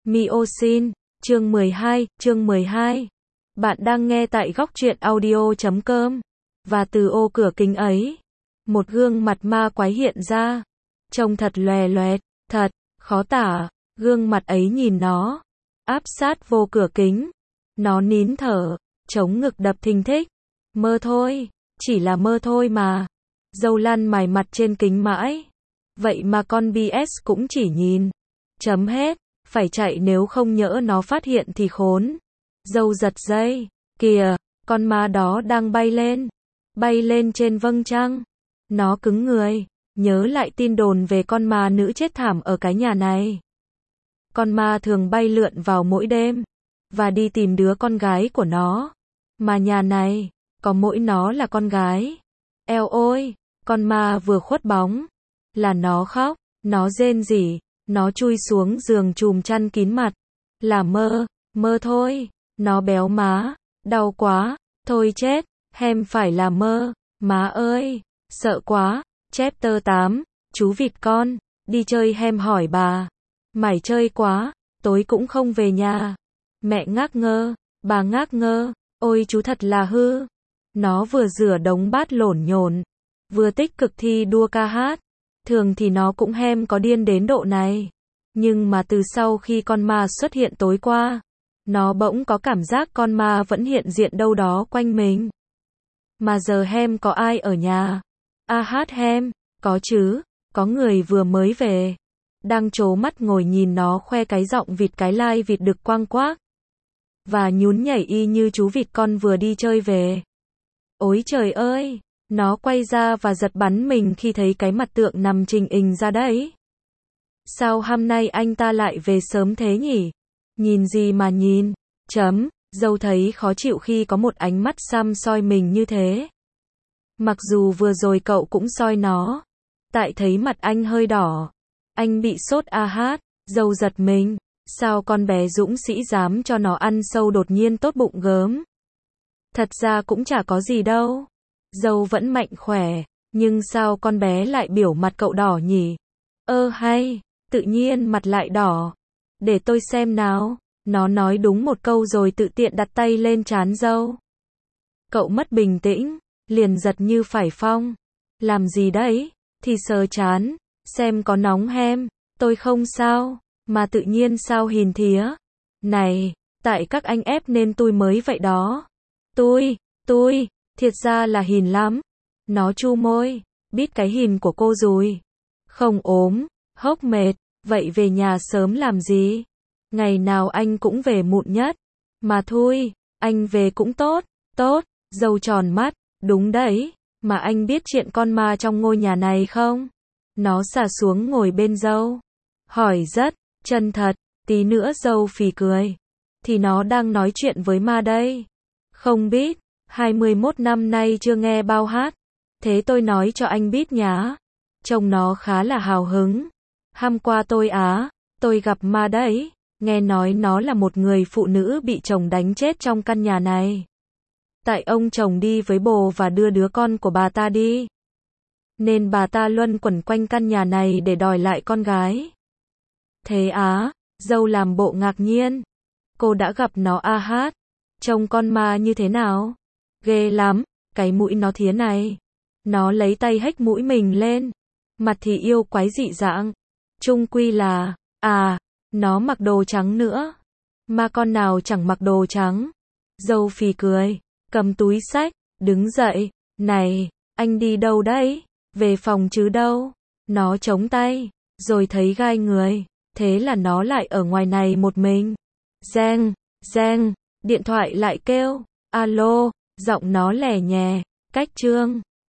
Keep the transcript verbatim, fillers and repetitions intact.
Miosin, chương mười hai, chương mười hai. Bạn đang nghe tại góc truyện audio chấm com. Và từ ô cửa kính ấy, một gương mặt ma quái hiện ra, trông thật lòe loẹt, thật khó tả. Gương mặt ấy nhìn nó, áp sát vô cửa kính. Nó nín thở, chống ngực đập thình thịch. Mơ thôi, chỉ là mơ thôi mà. Dâu lăn mài mặt trên kính mãi. Vậy mà con bê ét cũng chỉ nhìn. Chấm hết, phải chạy nếu không nhỡ nó phát hiện thì khốn. Dâu giật dây, kìa, con ma đó đang bay lên. Bay lên trên vầng trăng. Nó cứng người, nhớ lại tin đồn về con ma nữ chết thảm ở cái nhà này. Con ma thường bay lượn vào mỗi đêm, và đi tìm đứa con gái của nó. Mà nhà này, có mỗi nó là con gái. Eo ôi, con ma vừa khuất bóng, là nó khóc, nó rên rỉ, nó chui xuống giường chùm chăn kín mặt. Là mơ, mơ thôi, nó béo má, đau quá, thôi chết, hem phải là mơ, má ơi, sợ quá. Chapter tám, chú vịt con, đi chơi hem hỏi bà. Mải chơi quá, tối cũng không về nhà. Mẹ ngác ngơ, bà ngác ngơ, ôi chú thật là hư. Nó vừa rửa đống bát lổn nhổn, vừa tích cực thi đua ca hát. Thường thì nó cũng hem có điên đến độ này. Nhưng mà từ sau khi con ma xuất hiện tối qua, nó bỗng có cảm giác con ma vẫn hiện diện đâu đó quanh mình. Mà giờ hem có ai ở nhà? A hát hem, có chứ, có người vừa mới về. Đang trố mắt ngồi nhìn nó khoe cái giọng vịt cái lai vịt đực quang quác. Và nhún nhảy y như chú vịt con vừa đi chơi về. Ôi trời ơi, nó quay ra và giật bắn mình khi thấy cái mặt tượng nằm trình hình ra đấy. Sao hôm nay anh ta lại về sớm thế nhỉ? Nhìn gì mà nhìn? Chấm, dâu thấy khó chịu khi có một ánh mắt xăm soi mình như thế. Mặc dù vừa rồi cậu cũng soi nó. Tại thấy mặt anh hơi đỏ. Anh bị sốt a hát, dâu giật mình. Sao con bé dũng sĩ dám cho nó ăn sâu đột nhiên tốt bụng gớm? Thật ra cũng chả có gì đâu. Dâu vẫn mạnh khỏe. Nhưng sao con bé lại biểu mặt cậu đỏ nhỉ? Ơ hay, tự nhiên mặt lại đỏ. Để tôi xem nào. Nó nói đúng một câu rồi tự tiện đặt tay lên trán dâu. Cậu mất bình tĩnh, liền giật như phải phong. Làm gì đấy? Thì sờ trán, xem có nóng hem. Tôi không sao, mà tự nhiên sao hìn thía. Này, tại các anh ép nên tôi mới vậy đó. Tôi, tôi, thiệt ra là hìn lắm. Nó chu môi, biết cái hìn của cô rồi. Không ốm, hốc mệt, vậy về nhà sớm làm gì? Ngày nào anh cũng về muộn nhất. Mà thôi, anh về cũng tốt, tốt, dâu tròn mắt, đúng đấy, mà anh biết chuyện con ma trong ngôi nhà này không? Nó xà xuống ngồi bên dâu. Hỏi rất, chân thật, tí nữa dâu phì cười. Thì nó đang nói chuyện với ma đây. Không biết, hai mươi mốt năm nay chưa nghe bao hát. Thế tôi nói cho anh biết nhá. Trông nó khá là hào hứng. Hôm qua tôi á, tôi gặp ma đấy. Nghe nói nó là một người phụ nữ bị chồng đánh chết trong căn nhà này. Tại ông chồng đi với bồ và đưa đứa con của bà ta đi. Nên bà ta luẩn quẩn quanh căn nhà này để đòi lại con gái. Thế á, dâu làm bộ ngạc nhiên. Cô đã gặp nó a hát. Trông con ma như thế nào? Ghê lắm, cái mũi nó thía này. Nó lấy tay hếch mũi mình lên. Mặt thì yêu quái dị dạng. Chung quy là, à, nó mặc đồ trắng nữa. Ma con nào chẳng mặc đồ trắng. Dâu phì cười, cầm túi xách, đứng dậy. Này, anh đi đâu đấy? Về phòng chứ đâu. Nó chống tay, rồi thấy gai người. Thế là nó lại ở ngoài này một mình. Reng, reng, điện thoại lại kêu. Alo, giọng nó lẻ nhè, cách trương.